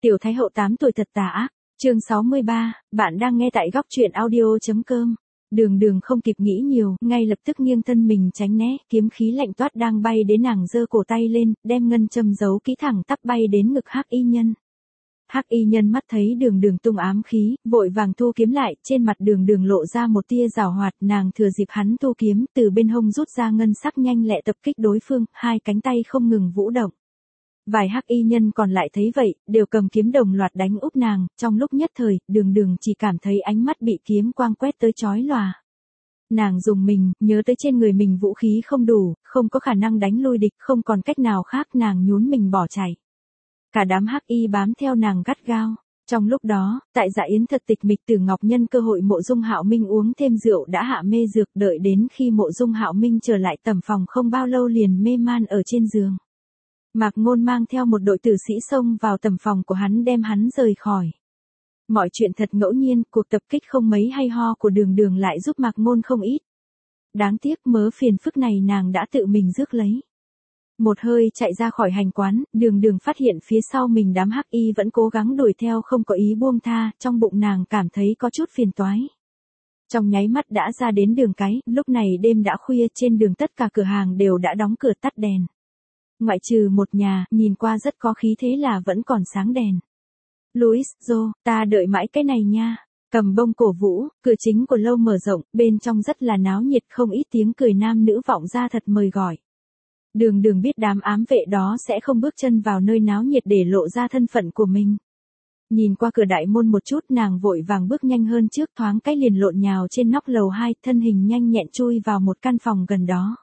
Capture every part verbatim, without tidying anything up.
Tiểu Thái Hậu tám tuổi thật tà ác, chương sáu mươi ba, bạn đang nghe tại góc truyện audio.com. Đường Đường không kịp nghĩ nhiều, ngay lập tức nghiêng thân mình tránh né, kiếm khí lạnh toát đang bay đến nàng giơ cổ tay lên, đem ngân châm giấu kỹ thẳng tắp bay đến ngực Hắc Y Nhân. Hắc Y Nhân mắt thấy Đường Đường tung ám khí, vội vàng thu kiếm lại, trên mặt Đường Đường lộ ra một tia giảo hoạt, nàng thừa dịp hắn thu kiếm, từ bên hông rút ra ngân sắc nhanh lẹ tập kích đối phương, hai cánh tay không ngừng vũ động. Vài Hắc Y Nhân còn lại thấy vậy, đều cầm kiếm đồng loạt đánh úp nàng, trong lúc nhất thời, Đường Đường chỉ cảm thấy ánh mắt bị kiếm quang quét tới chói lòa. Nàng dùng mình, nhớ tới trên người mình vũ khí không đủ, không có khả năng đánh lui địch, không còn cách nào khác, nàng nhún mình bỏ chạy. Cả đám Hắc Y bám theo nàng gắt gao. Trong lúc đó, tại dạ yến thật tịch mịch, Tử Ngọc nhân cơ hội Mộ Dung Hạo Minh uống thêm rượu đã hạ mê dược, đợi đến khi Mộ Dung Hạo Minh trở lại tầm phòng không bao lâu liền mê man ở trên giường. Mạc Ngôn mang theo một đội tử sĩ xông vào tầm phòng của hắn đem hắn rời khỏi. Mọi chuyện thật ngẫu nhiên, cuộc tập kích không mấy hay ho của Đường Đường lại giúp Mạc Ngôn không ít. Đáng tiếc mớ phiền phức này nàng đã tự mình rước lấy. Một hơi chạy ra khỏi hành quán, Đường Đường phát hiện phía sau mình đám Hắc Y vẫn cố gắng đuổi theo không có ý buông tha, trong bụng nàng cảm thấy có chút phiền toái. Trong nháy mắt đã ra đến đường cái, lúc này đêm đã khuya, trên đường tất cả cửa hàng đều đã đóng cửa tắt đèn. Ngoại trừ một nhà, nhìn qua rất có khí thế là vẫn còn sáng đèn. Louis, Joe, ta đợi mãi cái này nha. Cầm bông cổ vũ, cửa chính của lâu mở rộng, bên trong rất là náo nhiệt, không ít tiếng cười nam nữ vọng ra thật mời gọi. Đường Đường biết đám ám vệ đó sẽ không bước chân vào nơi náo nhiệt để lộ ra thân phận của mình. Nhìn qua cửa đại môn một chút, nàng vội vàng bước nhanh hơn trước, thoáng cái liền lộn nhào trên nóc lầu hai, thân hình nhanh nhẹn chui vào một căn phòng gần đó.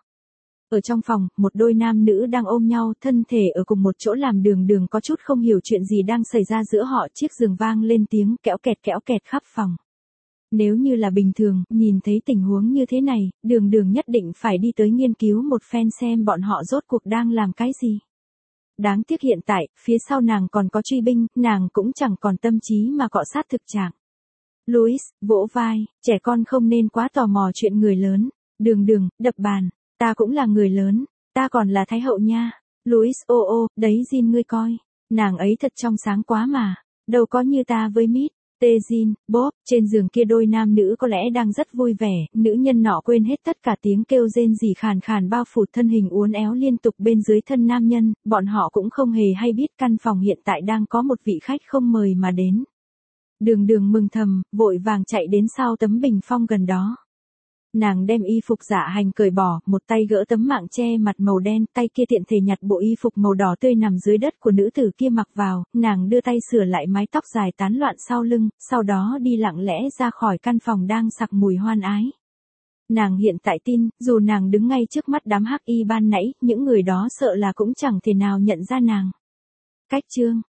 Ở trong phòng, một đôi nam nữ đang ôm nhau, thân thể ở cùng một chỗ làm Đường Đường có chút không hiểu chuyện gì đang xảy ra giữa họ. Chiếc giường vang lên tiếng kẽo kẹt kẽo kẹt khắp phòng. Nếu như là bình thường, nhìn thấy tình huống như thế này, Đường Đường nhất định phải đi tới nghiên cứu một phen xem bọn họ rốt cuộc đang làm cái gì. Đáng tiếc hiện tại, phía sau nàng còn có truy binh, nàng cũng chẳng còn tâm trí mà cọ sát thực trạng. Louis, vỗ vai, trẻ con không nên quá tò mò chuyện người lớn. Đường Đường, đập bàn. Ta cũng là người lớn, ta còn là Thái Hậu nha. Louis, ô ô, đấy Jin ngươi coi, nàng ấy thật trong sáng quá mà, đâu có như ta với Mít. Tê Jin, Bob, trên giường kia đôi nam nữ có lẽ đang rất vui vẻ, nữ nhân nọ quên hết tất cả tiếng kêu rên rỉ khàn khàn bao phủ thân hình uốn éo liên tục bên dưới thân nam nhân, bọn họ cũng không hề hay biết căn phòng hiện tại đang có một vị khách không mời mà đến. Đường Đường mừng thầm, vội vàng chạy đến sau tấm bình phong gần đó. Nàng đem y phục dạ hành cởi bỏ, một tay gỡ tấm mạng che mặt màu đen, tay kia tiện thể nhặt bộ y phục màu đỏ tươi nằm dưới đất của nữ tử kia mặc vào, nàng đưa tay sửa lại mái tóc dài tán loạn sau lưng, sau đó đi lặng lẽ ra khỏi căn phòng đang sặc mùi hoan ái. Nàng hiện tại tin, dù nàng đứng ngay trước mắt đám Hắc Y ban nãy, những người đó sợ là cũng chẳng thể nào nhận ra nàng. Cách chương